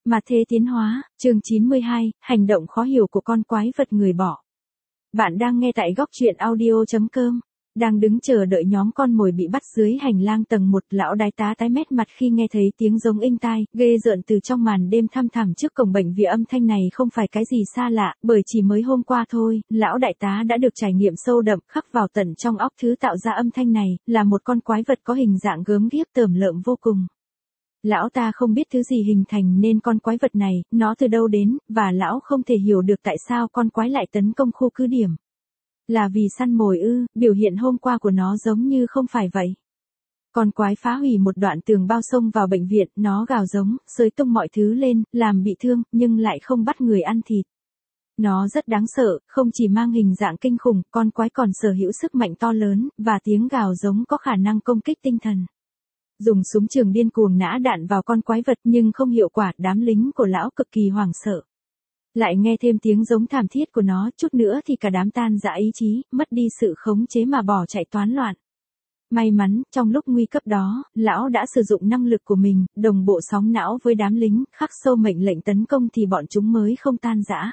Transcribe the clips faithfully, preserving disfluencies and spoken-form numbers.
Mà thế tiến hóa, chương chín mươi hai, hành động khó hiểu của con quái vật người bỏ. Bạn đang nghe tại góc truyện audio chấm com. Đang đứng chờ đợi nhóm con mồi bị bắt dưới hành lang tầng một, lão đại tá tái mét mặt khi nghe thấy tiếng giống inh tai, ghê rợn từ trong màn đêm thăm thẳm trước cổng bệnh viện. Âm thanh này không phải cái gì xa lạ, bởi chỉ mới hôm qua thôi, lão đại tá đã được trải nghiệm sâu đậm khắc vào tận trong óc. Thứ tạo ra âm thanh này, là một con quái vật có hình dạng gớm ghiếc tởm lợm vô cùng. Lão ta không biết thứ gì hình thành nên con quái vật này, nó từ đâu đến, và lão không thể hiểu được tại sao con quái lại tấn công khu cứ điểm. Là vì săn mồi ư? Biểu hiện hôm qua của nó giống như không phải vậy. Con quái phá hủy một đoạn tường bao xông vào bệnh viện, nó gào giống, xới tung mọi thứ lên, làm bị thương, nhưng lại không bắt người ăn thịt. Nó rất đáng sợ, không chỉ mang hình dạng kinh khủng, con quái còn sở hữu sức mạnh to lớn, và tiếng gào giống có khả năng công kích tinh thần. Dùng súng trường điên cuồng nã đạn vào con quái vật nhưng không hiệu quả, đám lính của lão cực kỳ hoảng sợ. Lại nghe thêm tiếng giống thảm thiết của nó, chút nữa thì cả đám tan rã ý chí, mất đi sự khống chế mà bỏ chạy toán loạn. May mắn, trong lúc nguy cấp đó, lão đã sử dụng năng lực của mình, đồng bộ sóng não với đám lính, khắc sâu mệnh lệnh tấn công thì bọn chúng mới không tan rã.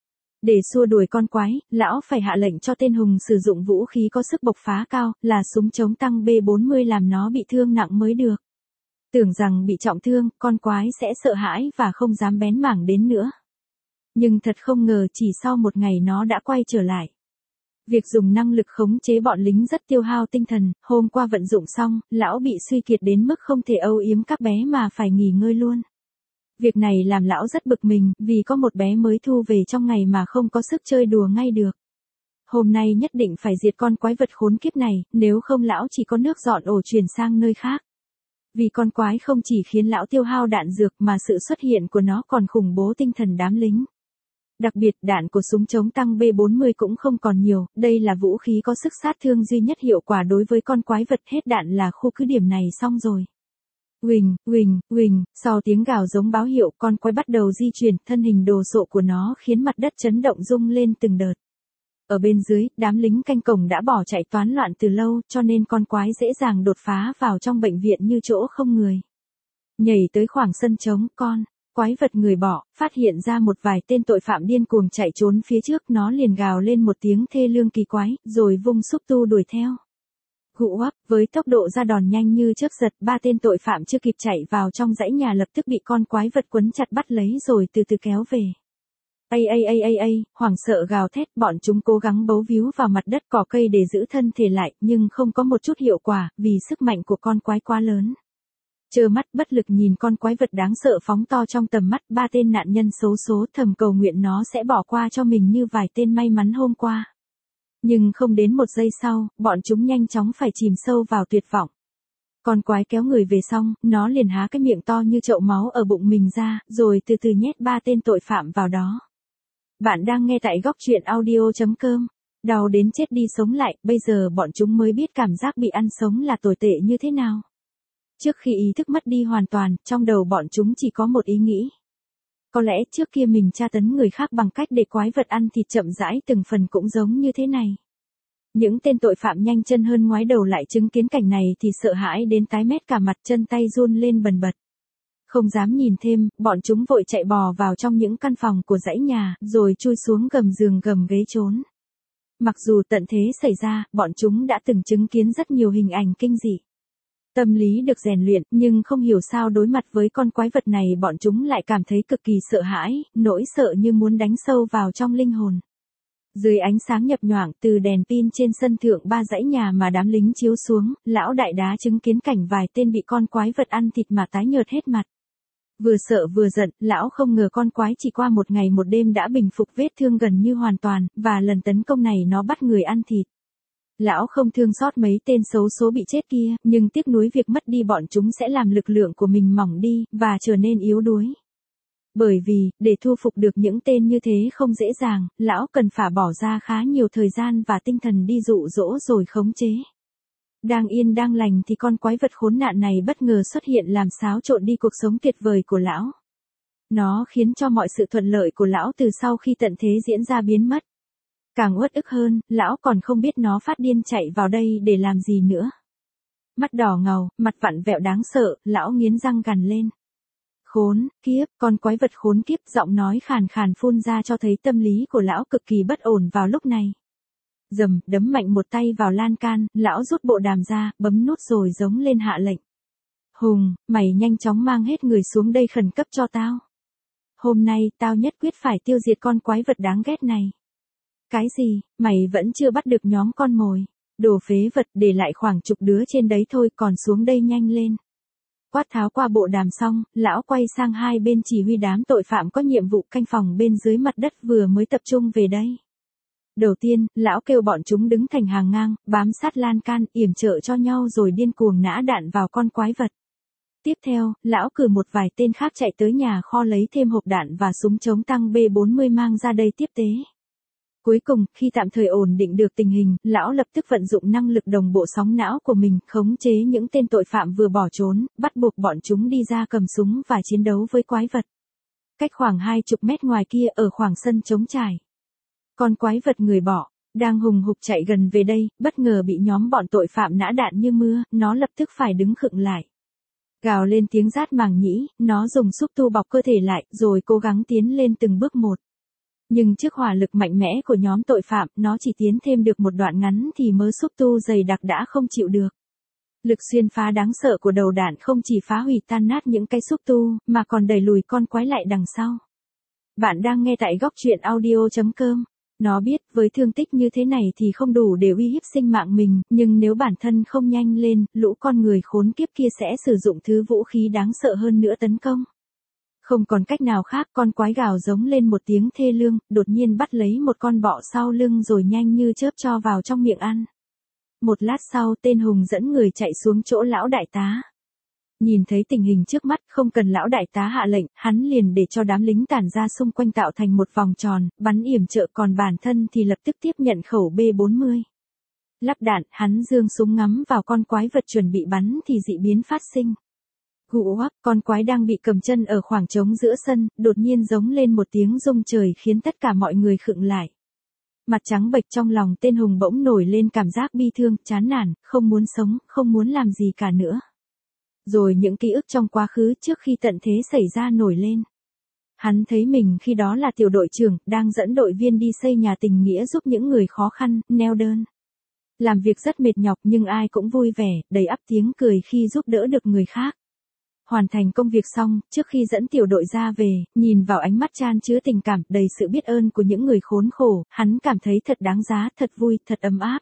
Để xua đuổi con quái, lão phải hạ lệnh cho tên hùng sử dụng vũ khí có sức bộc phá cao, là súng chống tăng B bốn mươi làm nó bị thương nặng mới được. Tưởng rằng bị trọng thương, con quái sẽ sợ hãi và không dám bén mảng đến nữa. Nhưng thật không ngờ chỉ sau một ngày nó đã quay trở lại. Việc dùng năng lực khống chế bọn lính rất tiêu hao tinh thần, hôm qua vận dụng xong, lão bị suy kiệt đến mức không thể âu yếm các bé mà phải nghỉ ngơi luôn. Việc này làm lão rất bực mình, vì có một bé mới thu về trong ngày mà không có sức chơi đùa ngay được. Hôm nay nhất định phải diệt con quái vật khốn kiếp này, nếu không lão chỉ có nước dọn ổ chuyển sang nơi khác. Vì con quái không chỉ khiến lão tiêu hao đạn dược mà sự xuất hiện của nó còn khủng bố tinh thần đám lính. Đặc biệt, đạn của súng chống tăng B bốn mươi cũng không còn nhiều, đây là vũ khí có sức sát thương duy nhất hiệu quả đối với con quái vật, hết đạn là khu cứ điểm này xong rồi. Huỳnh, huỳnh, huỳnh, sau tiếng gào giống báo hiệu, con quái bắt đầu di chuyển, thân hình đồ sộ của nó khiến mặt đất chấn động rung lên từng đợt. Ở bên dưới, đám lính canh cổng đã bỏ chạy toán loạn từ lâu, cho nên con quái dễ dàng đột phá vào trong bệnh viện như chỗ không người. Nhảy tới khoảng sân trống, con quái vật người bỏ, phát hiện ra một vài tên tội phạm điên cuồng chạy trốn phía trước, nó liền gào lên một tiếng thê lương kỳ quái, rồi vung xúc tu đuổi theo. Hụ hoắc, với tốc độ ra đòn nhanh như chớp giật, ba tên tội phạm chưa kịp chạy vào trong dãy nhà lập tức bị con quái vật quấn chặt bắt lấy rồi từ từ kéo về. Ây ây ây ây ây, hoảng sợ gào thét, bọn chúng cố gắng bấu víu vào mặt đất cỏ cây để giữ thân thể lại, nhưng không có một chút hiệu quả, vì sức mạnh của con quái quá lớn. Trơ mắt bất lực nhìn con quái vật đáng sợ phóng to trong tầm mắt, ba tên nạn nhân xấu số thầm cầu nguyện nó sẽ bỏ qua cho mình như vài tên may mắn hôm qua. Nhưng không đến một giây sau, bọn chúng nhanh chóng phải chìm sâu vào tuyệt vọng. Con quái kéo người về xong, nó liền há cái miệng to như chậu máu ở bụng mình ra, rồi từ từ nhét ba tên tội phạm vào đó. Bạn đang nghe tại góc truyện audio chấm com. Đau đến chết đi sống lại, bây giờ bọn chúng mới biết cảm giác bị ăn sống là tồi tệ như thế nào. Trước khi ý thức mất đi hoàn toàn, trong đầu bọn chúng chỉ có một ý nghĩ. Có lẽ trước kia mình tra tấn người khác bằng cách để quái vật ăn thịt chậm rãi từng phần cũng giống như thế này. Những tên tội phạm nhanh chân hơn ngoái đầu lại chứng kiến cảnh này thì sợ hãi đến tái mét cả mặt, chân tay run lên bần bật. Không dám nhìn thêm, bọn chúng vội chạy bò vào trong những căn phòng của dãy nhà, rồi chui xuống gầm giường gầm ghế trốn. Mặc dù tận thế xảy ra, bọn chúng đã từng chứng kiến rất nhiều hình ảnh kinh dị. Tâm lý được rèn luyện, nhưng không hiểu sao đối mặt với con quái vật này bọn chúng lại cảm thấy cực kỳ sợ hãi, nỗi sợ như muốn đánh sâu vào trong linh hồn. Dưới ánh sáng nhập nhoạng từ đèn pin trên sân thượng ba dãy nhà mà đám lính chiếu xuống, lão đại đá chứng kiến cảnh vài tên bị con quái vật ăn thịt mà tái nhợt hết mặt. Vừa sợ vừa giận, lão không ngờ con quái chỉ qua một ngày một đêm đã bình phục vết thương gần như hoàn toàn, và lần tấn công này nó bắt người ăn thịt. Lão không thương xót mấy tên xấu số bị chết kia, nhưng tiếc nuối việc mất đi bọn chúng sẽ làm lực lượng của mình mỏng đi, và trở nên yếu đuối. Bởi vì, để thu phục được những tên như thế không dễ dàng, lão cần phải bỏ ra khá nhiều thời gian và tinh thần đi dụ dỗ rồi khống chế. Đang yên đang lành thì con quái vật khốn nạn này bất ngờ xuất hiện làm xáo trộn đi cuộc sống tuyệt vời của lão. Nó khiến cho mọi sự thuận lợi của lão từ sau khi tận thế diễn ra biến mất. Càng uất ức hơn, lão còn không biết nó phát điên chạy vào đây để làm gì nữa. Mắt đỏ ngầu, mặt vặn vẹo đáng sợ, lão nghiến răng gằn lên. Khốn, kiếp, con quái vật khốn kiếp, giọng nói khàn khàn phun ra cho thấy tâm lý của lão cực kỳ bất ổn vào lúc này. Dầm, đấm mạnh một tay vào lan can, lão rút bộ đàm ra, bấm nút rồi giống lên hạ lệnh. Hùng, mày nhanh chóng mang hết người xuống đây khẩn cấp cho tao. Hôm nay, tao nhất quyết phải tiêu diệt con quái vật đáng ghét này. Cái gì, mày vẫn chưa bắt được nhóm con mồi. Đồ phế vật, để lại khoảng chục đứa trên đấy thôi, còn xuống đây nhanh lên. Quát tháo qua bộ đàm xong, lão quay sang hai bên chỉ huy đám tội phạm có nhiệm vụ canh phòng bên dưới mặt đất vừa mới tập trung về đây. Đầu tiên, lão kêu bọn chúng đứng thành hàng ngang, bám sát lan can, yểm trợ cho nhau rồi điên cuồng nã đạn vào con quái vật. Tiếp theo, lão cử một vài tên khác chạy tới nhà kho lấy thêm hộp đạn và súng chống tăng B bốn mươi mang ra đây tiếp tế. Cuối cùng, khi tạm thời ổn định được tình hình, lão lập tức vận dụng năng lực đồng bộ sóng não của mình, khống chế những tên tội phạm vừa bỏ trốn, bắt buộc bọn chúng đi ra cầm súng và chiến đấu với quái vật. Cách khoảng hai chục mét ngoài kia ở khoảng sân trống trải. Con quái vật người bỏ, đang hùng hục chạy gần về đây, bất ngờ bị nhóm bọn tội phạm nã đạn như mưa, nó lập tức phải đứng khựng lại. Gào lên tiếng rát màng nhĩ, nó dùng xúc tu bọc cơ thể lại, rồi cố gắng tiến lên từng bước một. Nhưng trước hỏa lực mạnh mẽ của nhóm tội phạm, nó chỉ tiến thêm được một đoạn ngắn thì mớ xúc tu dày đặc đã không chịu được. Lực xuyên phá đáng sợ của đầu đạn không chỉ phá hủy tan nát những cái xúc tu, mà còn đẩy lùi con quái lại đằng sau. Bạn đang nghe tại góc truyện audio chấm com. Nó biết, với thương tích như thế này thì không đủ để uy hiếp sinh mạng mình, nhưng nếu bản thân không nhanh lên, lũ con người khốn kiếp kia sẽ sử dụng thứ vũ khí đáng sợ hơn nữa tấn công. Không còn cách nào khác, con quái gào giống lên một tiếng thê lương, đột nhiên bắt lấy một con bọ sau lưng rồi nhanh như chớp cho vào trong miệng ăn. Một lát sau, tên hùng dẫn người chạy xuống chỗ lão đại tá. Nhìn thấy tình hình trước mắt, không cần lão đại tá hạ lệnh, hắn liền để cho đám lính tản ra xung quanh tạo thành một vòng tròn, bắn yểm trợ, còn bản thân thì lập tức tiếp nhận khẩu B bốn mươi. Lắp đạn, hắn giương súng ngắm vào con quái vật chuẩn bị bắn thì dị biến phát sinh. Gụ hoắc, con quái đang bị cầm chân ở khoảng trống giữa sân, đột nhiên giống lên một tiếng rung trời khiến tất cả mọi người khựng lại. Mặt trắng bệch, trong lòng tên hùng bỗng nổi lên cảm giác bi thương, chán nản, không muốn sống, không muốn làm gì cả nữa. Rồi những ký ức trong quá khứ trước khi tận thế xảy ra nổi lên. Hắn thấy mình khi đó là tiểu đội trưởng, đang dẫn đội viên đi xây nhà tình nghĩa giúp những người khó khăn, neo đơn. Làm việc rất mệt nhọc nhưng ai cũng vui vẻ, đầy ắp tiếng cười khi giúp đỡ được người khác. Hoàn thành công việc xong, trước khi dẫn tiểu đội ra về, nhìn vào ánh mắt chan chứa tình cảm, đầy sự biết ơn của những người khốn khổ, hắn cảm thấy thật đáng giá, thật vui, thật ấm áp.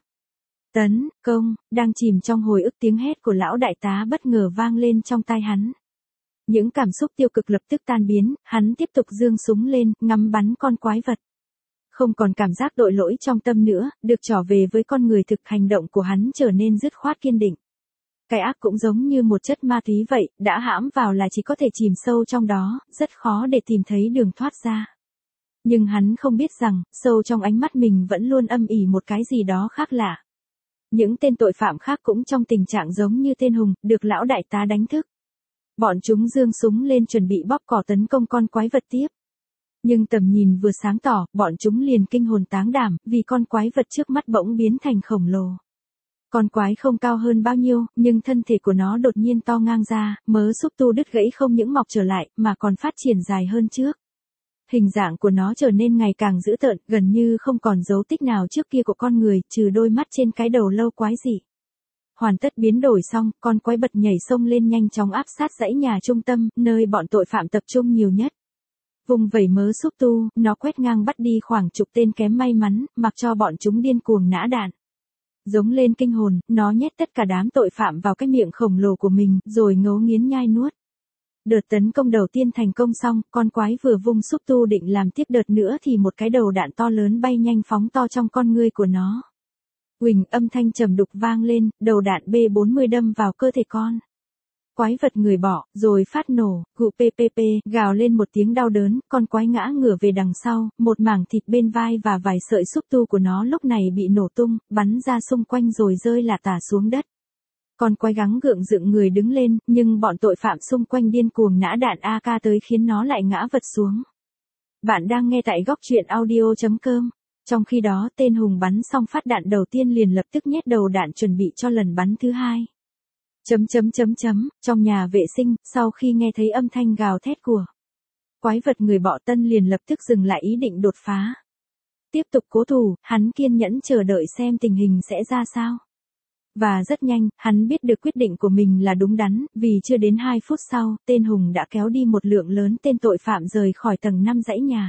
Tấn công, đang chìm trong hồi ức, tiếng hét của lão đại tá bất ngờ vang lên trong tai hắn. Những cảm xúc tiêu cực lập tức tan biến, hắn tiếp tục giương súng lên, ngắm bắn con quái vật. Không còn cảm giác tội lỗi trong tâm nữa, được trở về với con người thực, hành động của hắn trở nên dứt khoát kiên định. Cái ác cũng giống như một chất ma túy vậy, đã hãm vào là chỉ có thể chìm sâu trong đó, rất khó để tìm thấy đường thoát ra. Nhưng hắn không biết rằng, sâu trong ánh mắt mình vẫn luôn âm ỉ một cái gì đó khác lạ. Những tên tội phạm khác cũng trong tình trạng giống như tên hùng, được lão đại tá đánh thức. Bọn chúng giương súng lên chuẩn bị bóp cò tấn công con quái vật tiếp. Nhưng tầm nhìn vừa sáng tỏ, bọn chúng liền kinh hồn táng đảm, vì con quái vật trước mắt bỗng biến thành khổng lồ. Con quái không cao hơn bao nhiêu, nhưng thân thể của nó đột nhiên to ngang ra, mớ xúc tu đứt gãy không những mọc trở lại, mà còn phát triển dài hơn trước. Hình dạng của nó trở nên ngày càng dữ tợn, gần như không còn dấu tích nào trước kia của con người, trừ đôi mắt trên cái đầu lâu quái dị. Hoàn tất biến đổi xong, con quái bật nhảy sông lên nhanh chóng áp sát dãy nhà trung tâm, nơi bọn tội phạm tập trung nhiều nhất. Vùng vẩy mớ xúc tu, nó quét ngang bắt đi khoảng chục tên kém may mắn, mặc cho bọn chúng điên cuồng nã đạn. Giống lên kinh hồn, nó nhét tất cả đám tội phạm vào cái miệng khổng lồ của mình, rồi ngấu nghiến nhai nuốt. Đợt tấn công đầu tiên thành công xong, con quái vừa vung xúc tu định làm tiếp đợt nữa thì một cái đầu đạn to lớn bay nhanh phóng to trong con ngươi của nó. Huỳnh, âm thanh trầm đục vang lên, đầu đạn B bốn mươi đâm vào cơ thể con quái vật người bỏ, rồi phát nổ, gụ ppp, gào lên một tiếng đau đớn, con quái ngã ngửa về đằng sau, một mảng thịt bên vai và vài sợi xúc tu của nó lúc này bị nổ tung, bắn ra xung quanh rồi rơi lả tả xuống đất. Con quái gắng gượng dựng người đứng lên, nhưng bọn tội phạm xung quanh điên cuồng nã đạn a ca tới khiến nó lại ngã vật xuống. Bạn đang nghe tại góc truyện audio chấm com. Trong khi đó, tên hùng bắn xong phát đạn đầu tiên liền lập tức nhét đầu đạn chuẩn bị cho lần bắn thứ hai. Chấm chấm chấm chấm, trong nhà vệ sinh, sau khi nghe thấy âm thanh gào thét của quái vật người bọ Tân liền lập tức dừng lại ý định đột phá. Tiếp tục cố thủ, hắn kiên nhẫn chờ đợi xem tình hình sẽ ra sao. Và rất nhanh, hắn biết được quyết định của mình là đúng đắn, vì chưa đến hai phút sau, tên Hùng đã kéo đi một lượng lớn tên tội phạm rời khỏi tầng năm dãy nhà.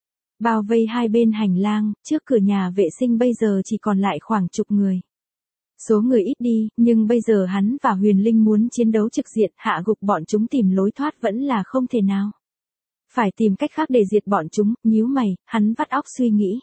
Bao vây hai bên hành lang, trước cửa nhà vệ sinh bây giờ chỉ còn lại khoảng chục người. Số người ít đi, nhưng bây giờ hắn và Huyền Linh muốn chiến đấu trực diện hạ gục bọn chúng tìm lối thoát vẫn là không thể nào. Phải tìm cách khác để diệt bọn chúng, nhíu mày, hắn vắt óc suy nghĩ.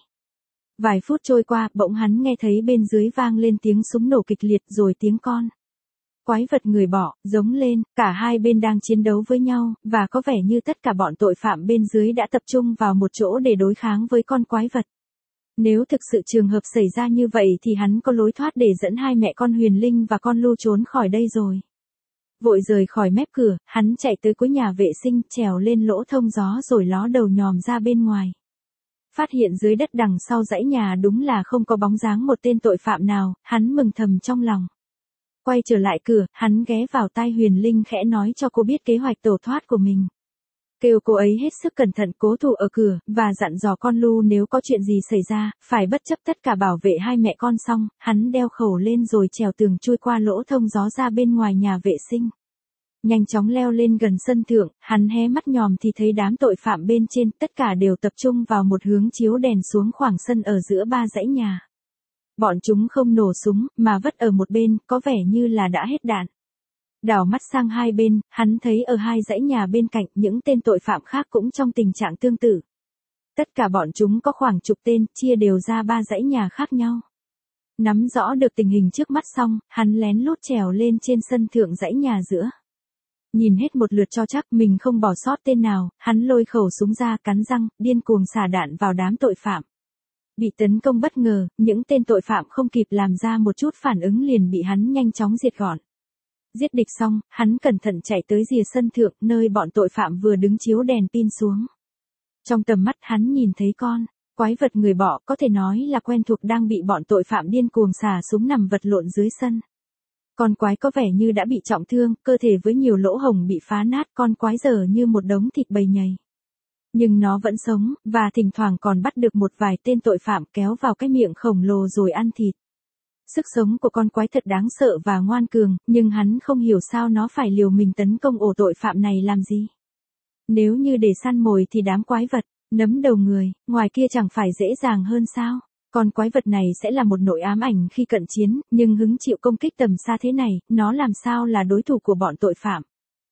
Vài phút trôi qua, bỗng hắn nghe thấy bên dưới vang lên tiếng súng nổ kịch liệt rồi tiếng con quái vật người bọ giống lên, cả hai bên đang chiến đấu với nhau, và có vẻ như tất cả bọn tội phạm bên dưới đã tập trung vào một chỗ để đối kháng với con quái vật. Nếu thực sự trường hợp xảy ra như vậy thì hắn có lối thoát để dẫn hai mẹ con Huyền Linh và con Lu trốn khỏi đây rồi. Vội rời khỏi mép cửa, hắn chạy tới cuối nhà vệ sinh, trèo lên lỗ thông gió rồi ló đầu nhòm ra bên ngoài. Phát hiện dưới đất đằng sau dãy nhà đúng là không có bóng dáng một tên tội phạm nào, hắn mừng thầm trong lòng. Quay trở lại cửa, hắn ghé vào tai Huyền Linh khẽ nói cho cô biết kế hoạch tẩu thoát của mình. Kêu cô ấy hết sức cẩn thận cố thủ ở cửa, và dặn dò con Lu nếu có chuyện gì xảy ra, phải bất chấp tất cả bảo vệ hai mẹ con xong, hắn đeo khẩu lên rồi trèo tường chui qua lỗ thông gió ra bên ngoài nhà vệ sinh. Nhanh chóng leo lên gần sân thượng, hắn hé mắt nhòm thì thấy đám tội phạm bên trên, tất cả đều tập trung vào một hướng chiếu đèn xuống khoảng sân ở giữa ba dãy nhà. Bọn chúng không nổ súng, mà vất ở một bên, có vẻ như là đã hết đạn. Đảo mắt sang hai bên, hắn thấy ở hai dãy nhà bên cạnh những tên tội phạm khác cũng trong tình trạng tương tự. Tất cả bọn chúng có khoảng chục tên, chia đều ra ba dãy nhà khác nhau. Nắm rõ được tình hình trước mắt xong, hắn lén lút trèo lên trên sân thượng dãy nhà giữa. Nhìn hết một lượt cho chắc mình không bỏ sót tên nào, hắn lôi khẩu súng ra cắn răng, điên cuồng xả đạn vào đám tội phạm. Bị tấn công bất ngờ, những tên tội phạm không kịp làm ra một chút phản ứng liền bị hắn nhanh chóng diệt gọn. Giết địch xong, hắn cẩn thận chạy tới rìa sân thượng, nơi bọn tội phạm vừa đứng chiếu đèn pin xuống. Trong tầm mắt hắn nhìn thấy con quái vật người bọ có thể nói là quen thuộc đang bị bọn tội phạm điên cuồng xả súng nằm vật lộn dưới sân. Con quái có vẻ như đã bị trọng thương, cơ thể với nhiều lỗ hổng bị phá nát, con quái giờ như một đống thịt bầy nhầy. Nhưng nó vẫn sống, và thỉnh thoảng còn bắt được một vài tên tội phạm kéo vào cái miệng khổng lồ rồi ăn thịt. Sức sống của con quái thật đáng sợ và ngoan cường, nhưng hắn không hiểu sao nó phải liều mình tấn công ổ tội phạm này làm gì. Nếu như để săn mồi thì đám quái vật, nấm đầu người, ngoài kia chẳng phải dễ dàng hơn sao? Con quái vật này sẽ là một nỗi ám ảnh khi cận chiến, nhưng hứng chịu công kích tầm xa thế này, nó làm sao là đối thủ của bọn tội phạm.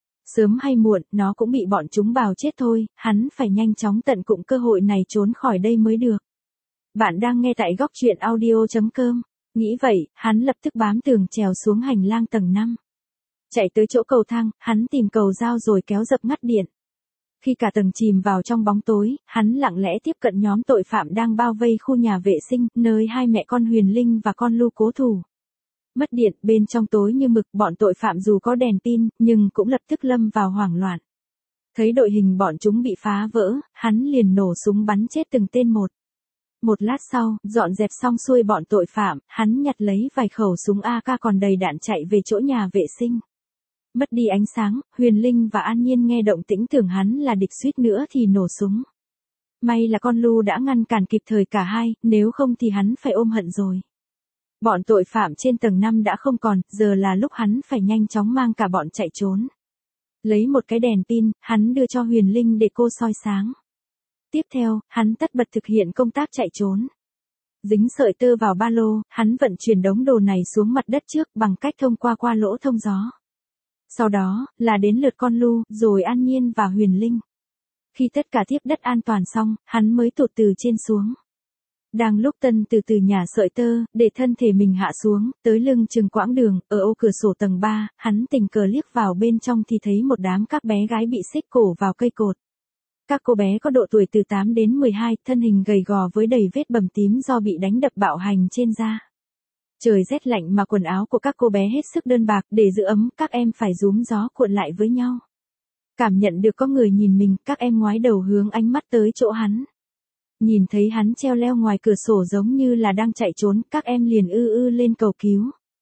Sớm hay muộn, nó cũng bị bọn chúng bào chết thôi, hắn phải nhanh chóng tận dụng cơ hội này trốn khỏi đây mới được. Bạn đang nghe tại góc truyện audio chấm com. Nghĩ vậy, hắn lập tức bám tường trèo xuống hành lang tầng năm. Chạy tới chỗ cầu thang, hắn tìm cầu dao rồi kéo dập ngắt điện. Khi cả tầng chìm vào trong bóng tối, hắn lặng lẽ tiếp cận nhóm tội phạm đang bao vây khu nhà vệ sinh, nơi hai mẹ con Huyền Linh và con Lu cố thủ. Mất điện, bên trong tối như mực, bọn tội phạm dù có đèn pin, nhưng cũng lập tức lâm vào hoảng loạn. Thấy đội hình bọn chúng bị phá vỡ, hắn liền nổ súng bắn chết từng tên một. Một lát sau, dọn dẹp xong xuôi bọn tội phạm, hắn nhặt lấy vài khẩu súng a ca còn đầy đạn chạy về chỗ nhà vệ sinh. Mất đi ánh sáng, Huyền Linh và An Nhiên nghe động tĩnh tưởng hắn là địch suýt nữa thì nổ súng. May là con Lu đã ngăn cản kịp thời cả hai, nếu không thì hắn phải ôm hận rồi. Bọn tội phạm trên tầng năm đã không còn, giờ là lúc hắn phải nhanh chóng mang cả bọn chạy trốn. Lấy một cái đèn pin, hắn đưa cho Huyền Linh để cô soi sáng. Tiếp theo, hắn tất bật thực hiện công tác chạy trốn. Dính sợi tơ vào ba lô, hắn vận chuyển đống đồ này xuống mặt đất trước bằng cách thông qua qua lỗ thông gió. Sau đó, là đến lượt con Lu, rồi An Nhiên và Huyền Linh. Khi tất cả tiếp đất an toàn xong, hắn mới tụt từ trên xuống. Đang lúc Tân từ từ nhả sợi tơ, để thân thể mình hạ xuống, tới lưng chừng quãng đường, ở ô cửa sổ tầng ba, hắn tình cờ liếc vào bên trong thì thấy một đám các bé gái bị xích cổ vào cây cột. Các cô bé có độ tuổi từ tám đến mười hai, thân hình gầy gò với đầy vết bầm tím do bị đánh đập bạo hành trên da. Trời rét lạnh mà quần áo của các cô bé hết sức đơn bạc, để giữ ấm, các em phải rúm gió cuộn lại với nhau. Cảm nhận được có người nhìn mình, các em ngoái đầu hướng ánh mắt tới chỗ hắn. Nhìn thấy hắn treo leo ngoài cửa sổ giống như là đang chạy trốn, các em liền ư ư lên cầu cứu.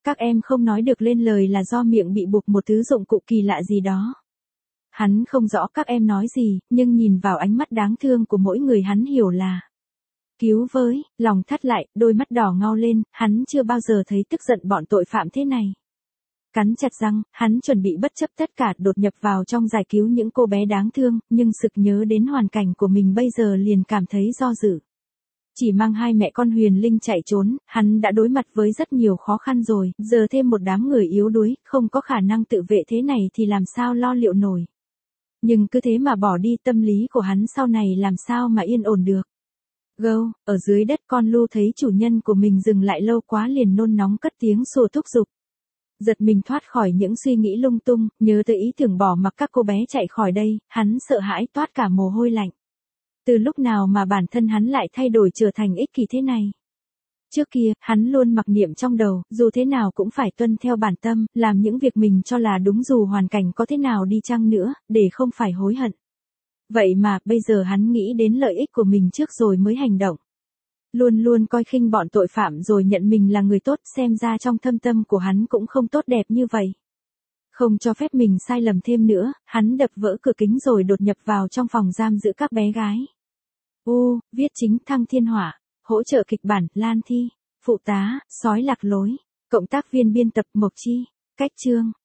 các em không nói được lên lời là do miệng bị buộc một thứ dụng cụ kỳ lạ gì đó. Hắn không rõ các em nói gì, nhưng nhìn vào ánh mắt đáng thương của mỗi người hắn hiểu là cứu với, lòng thắt lại, đôi mắt đỏ ngao lên, hắn chưa bao giờ thấy tức giận bọn tội phạm thế này. Cắn chặt răng, hắn chuẩn bị bất chấp tất cả đột nhập vào trong giải cứu những cô bé đáng thương, nhưng sực nhớ đến hoàn cảnh của mình bây giờ liền cảm thấy do dự. Chỉ mang hai mẹ con Huyền Linh chạy trốn, hắn đã đối mặt với rất nhiều khó khăn rồi, giờ thêm một đám người yếu đuối, không có khả năng tự vệ thế này thì làm sao lo liệu nổi. Nhưng cứ thế mà bỏ đi, tâm lý của hắn sau này làm sao mà yên ổn được. Gâu, ở dưới đất con Lu thấy chủ nhân của mình dừng lại lâu quá liền nôn nóng cất tiếng sủa thúc giục. Giật mình thoát khỏi những suy nghĩ lung tung, nhớ tới ý tưởng bỏ mặc các cô bé chạy khỏi đây, hắn sợ hãi toát cả mồ hôi lạnh. Từ lúc nào mà bản thân hắn lại thay đổi trở thành ích kỷ thế này? Trước kia, hắn luôn mặc niệm trong đầu, dù thế nào cũng phải tuân theo bản tâm, làm những việc mình cho là đúng dù hoàn cảnh có thế nào đi chăng nữa, để không phải hối hận. Vậy mà, bây giờ hắn nghĩ đến lợi ích của mình trước rồi mới hành động. Luôn luôn coi khinh bọn tội phạm rồi nhận mình là người tốt, xem ra trong thâm tâm của hắn cũng không tốt đẹp như vậy. Không cho phép mình sai lầm thêm nữa, hắn đập vỡ cửa kính rồi đột nhập vào trong phòng giam giữ các bé gái. U, viết chính Thăng Thiên Hỏa, hỗ trợ kịch bản Lan Thi, phụ tá, sói lạc lối, cộng tác viên biên tập Mộc Chi, cách chương.